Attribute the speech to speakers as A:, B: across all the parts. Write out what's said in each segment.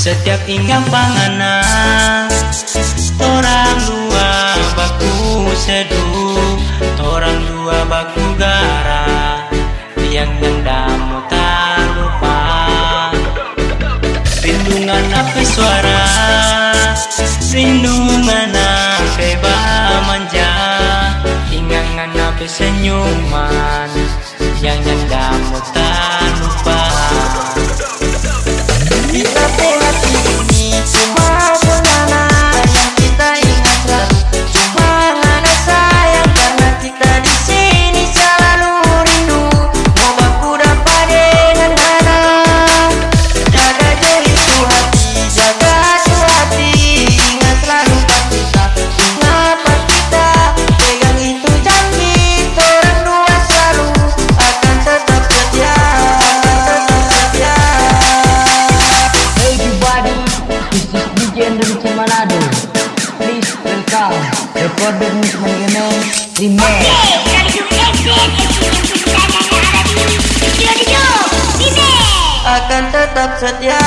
A: Setiap ingat panganan orang dua baku seduh, orang dua baku gara, yang damu tak lupa. Rindungan apa suara, rindungan apa manja, ingangan apa senyuman, yang damu tak lupa. Di hati ini cuma menana yang kita ingat selalu, cuma hanya sayang karena kita di sini selalu rindu. Mau baku dapat dengan hana, jaga jauh itu hati, jaga tuh hati, ingat selalu pas kita, mengapa kita pegang itu janji, orang dua selalu akan tetap setia, akan tetap setia. Dari Manado, please welcome recorded Muslim remix. Akan tetap setia.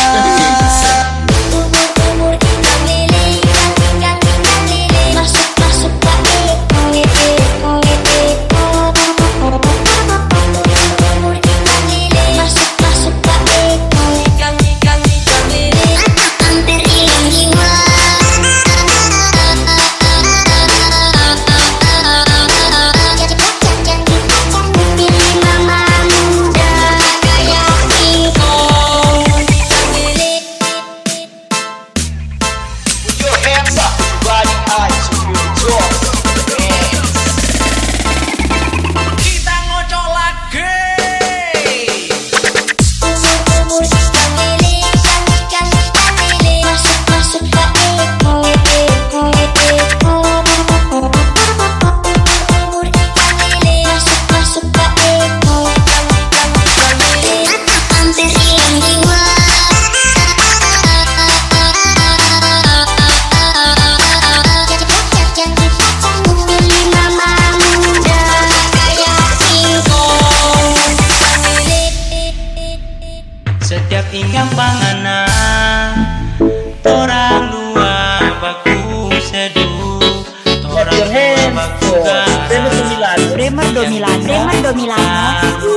A: Setiap ingat panganan orang dua baku seduh, orang dua baku gara,
B: Bremer Domilano.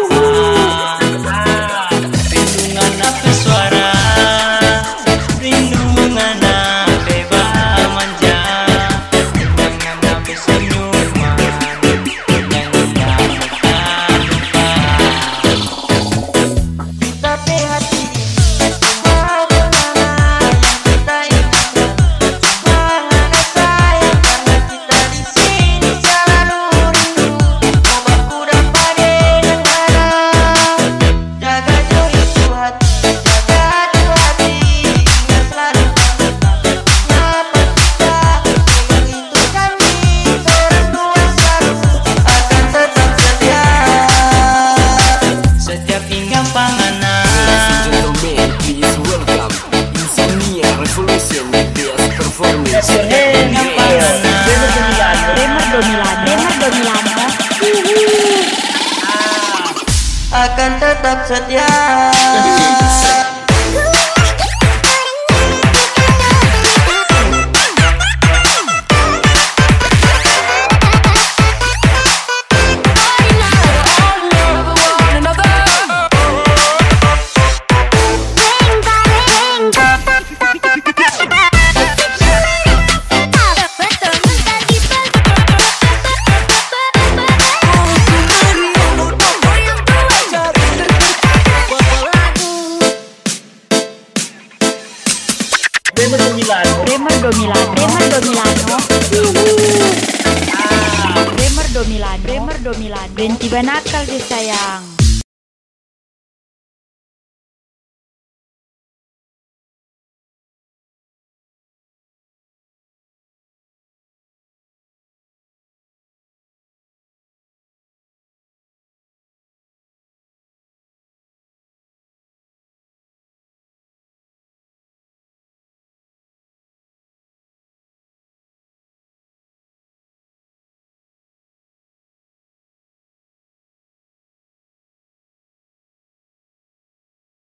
A: Rindungan apa suara, rindungan apa manja, ingangan apa senyuman, yang damu tak lupa. Tapi hati mau menana yang kita ingat, hanya sayang karena kita di sini selalu rindu. Mau baku dapat dengan hana, jaga jauh itu hati, jaga tuh hati, ingat selalu mengapa kita pegang itu janji, orang dua selalu akan tetap setia. Setiap ingat panganan
C: Please welcome Insomnia Revolution with best performance.
B: Bremer Domilano.
A: Akan tetap setia.
B: Bremer Domilano. Berhenti banakal deh sayang.